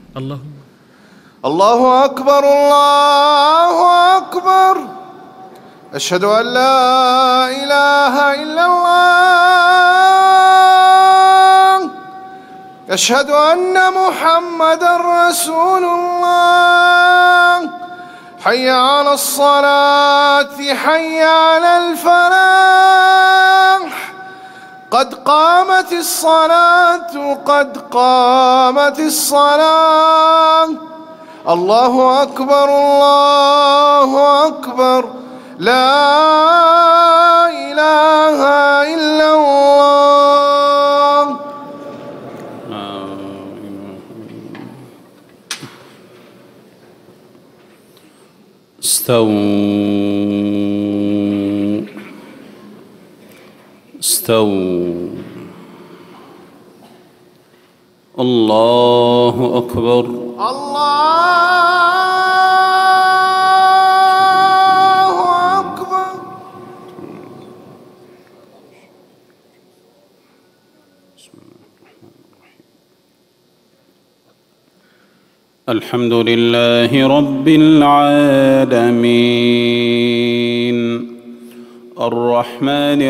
الله أكبر الله أكبر. أشهد أن لا إله إلا الله. أشهد أن محمدًا رسول الله. حي على الصلاة حي على الفلاح. قد قامت الصلاة قد قامت الصلاة. الله أكبر الله أكبر. لا إله إلا الله. استووا. الله أكبر. الله أكبر. الحمد لله رب العالمين الرحمن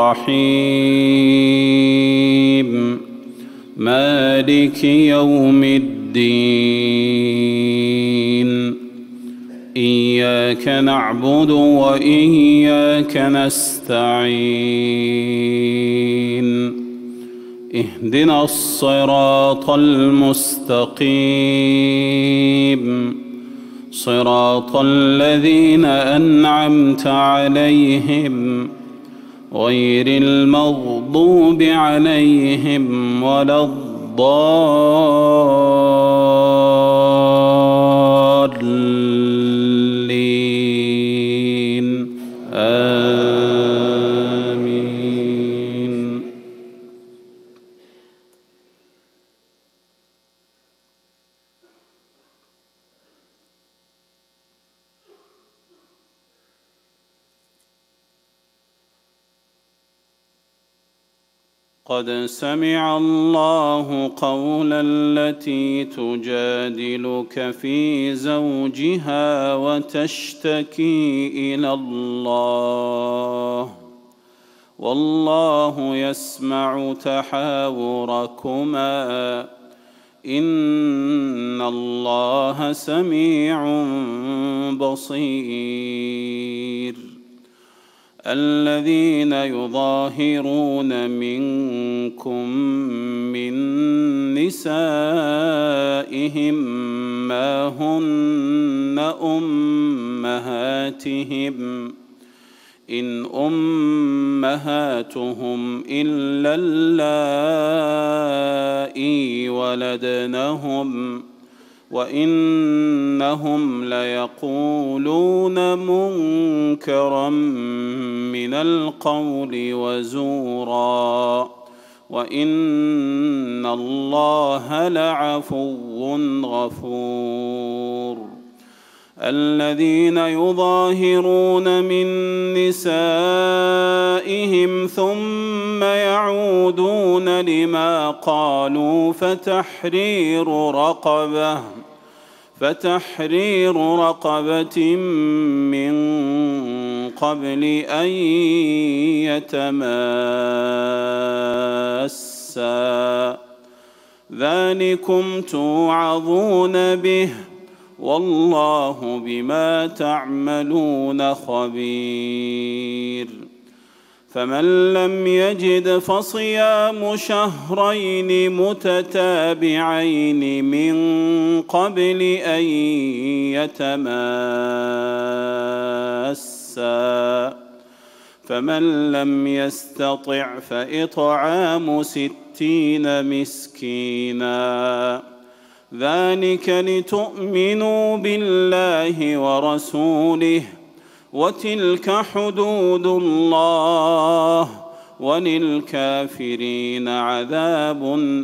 الرحيم مالك يوم الدين. إياك نعبد وإياك نستعين. اهدنا الصراط المستقيم صراط الذين أنعمت عليهم غير المغضوب عليهم ولا الضالين. آمين. قد سمع الله قول التي تجادلك في زوجها وتشتكي إلى الله والله يسمع تحاوركما إن الله سميع بصير. الذين يظاهرون منكم من نسائهم ما هن أمهاتهم إن أمهاتهم إلا اللائي ولدنهم وإنهم ليقولون منكرا من القول وزورا وإن الله لعفو غفور. الذين يظاهرون من نسائهم ثم يعودون لما قالوا فتحرير رقبة من قبل أن يتماسا ذلكم توعظون به والله بما تعملون خبير. فمن لم يجد فصيام شهرين متتابعين من قبل أن يتماسا فمن لم يستطع فإطعام 60 مسكينا ذلك لتؤمنوا بالله ورسوله وتلك حدود الله وللكافرين عذاب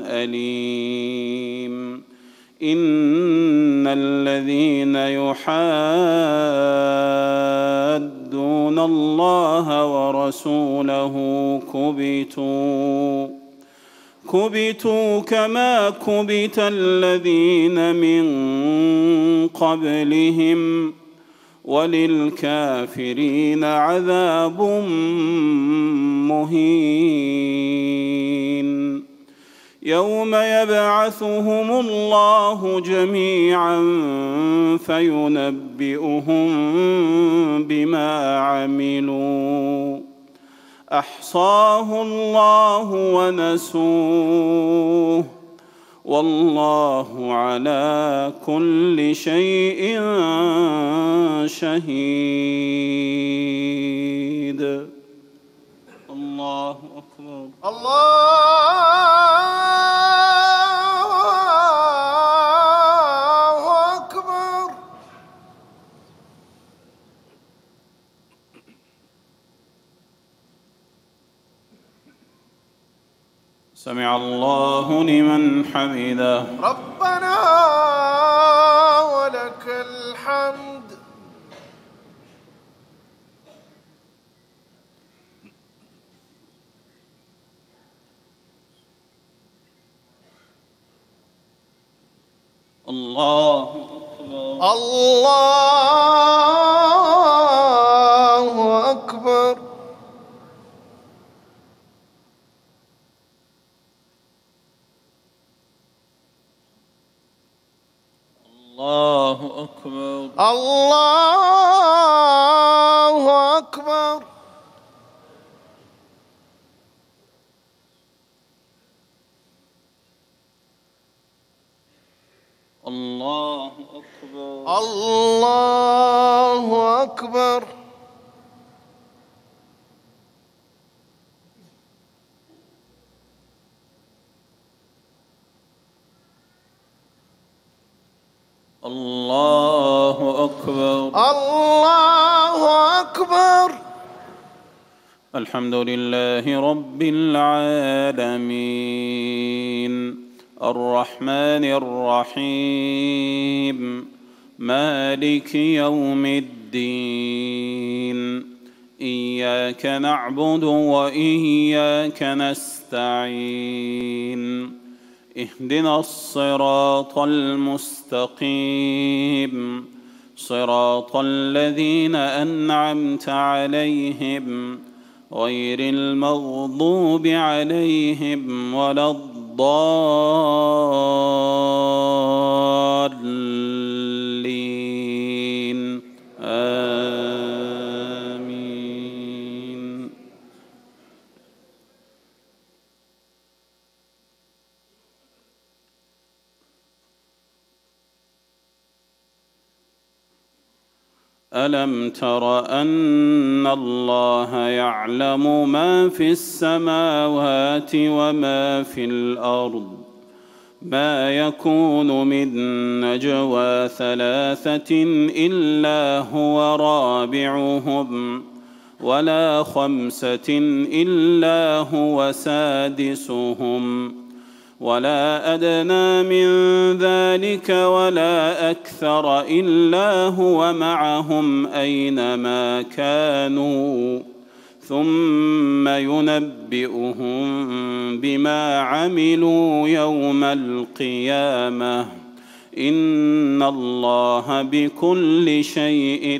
أليم. إن الذين يحادون الله ورسوله كبتوا كما كبت الذين من قبلهم وللكافرين عذاب مهين يوم يبعثهم الله جميعا فينبئهم بما عملوا أحصاه الله ونسوه والله على كل شيء شهيد. الله أكبر. الله أكبر. سمع الله لمن حمده. ربنا ولك الحمد. الله أكبر. الله أكبر. الله أكبر. الله أكبر. الله أكبر. الله أكبر. الله أكبر. الله أكبر. الحمد لله رب العالمين الرحمن الرحيم مالك يوم الدين إياك نعبد وإياك نستعين اهدنا الصراط المستقيم صراط الذين أنعمت عليهم غير المغضوب عليهم ولا الضالين آمين. ألم تر أن الله يعلم ما في السماوات وما في الأرض ما يكون من نجوى ثلاثة إلا هو رابعهم ولا خمسة إلا هو سادسهم ولا أدنى من ذلك ولا أكثر إلا هو معهم أينما كانوا ثم ينبئهم بما عملوا يوم القيامة إن الله بكل شيء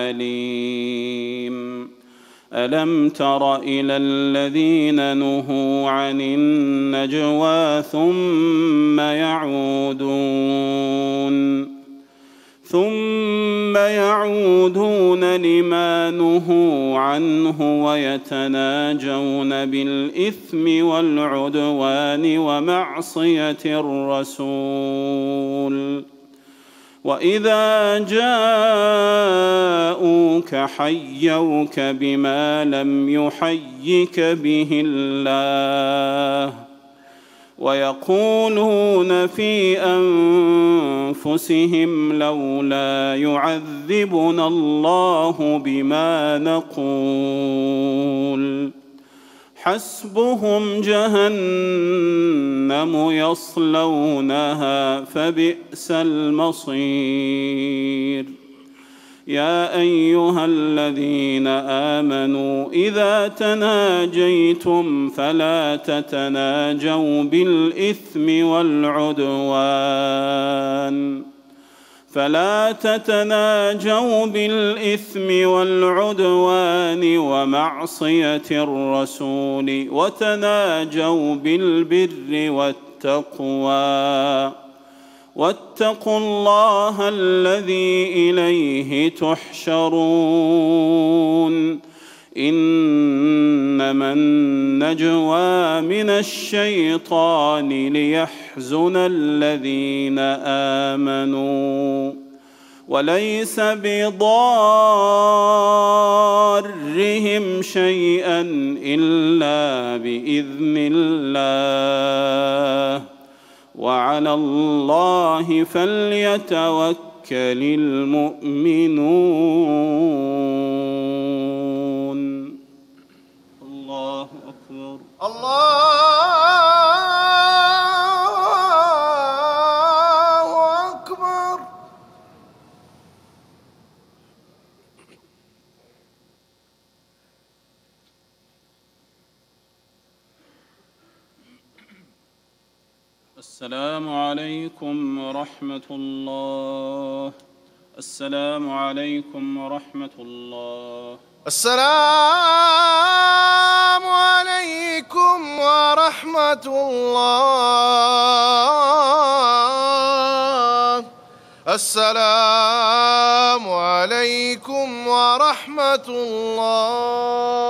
عليم. ألم تر إلى الذين نهوا عن النجوى ثم يعودون لما نهوا عنه ويتناجون بالإثم والعدوان ومعصية الرسول وإذا جاءوك حيوك بما لم يحيك به الله ويقولون في أنفسهم لولا يعذبنا الله بما نقول حسبهم جهنم يصلونها فبئس المصير. يا أيها الذين آمنوا إذا تناجيتم فلا تتناجوا بالإثم والعدوان ومعصية الرسول وتناجوا بالبر والتقوى واتقوا الله الذي إليه تحشرون إنما النجوى من الشيطان ليحزن الذين آمنوا وليس بضارهم شيئا إلا بإذن الله وعلى الله فليتوكل المؤمنون. الله أكبر. الله أكبر. السلام عليكم ورحمة الله. السلام عليكم ورحمة الله. السلام عليكم ورحمة الله. السلام عليكم ورحمة الله.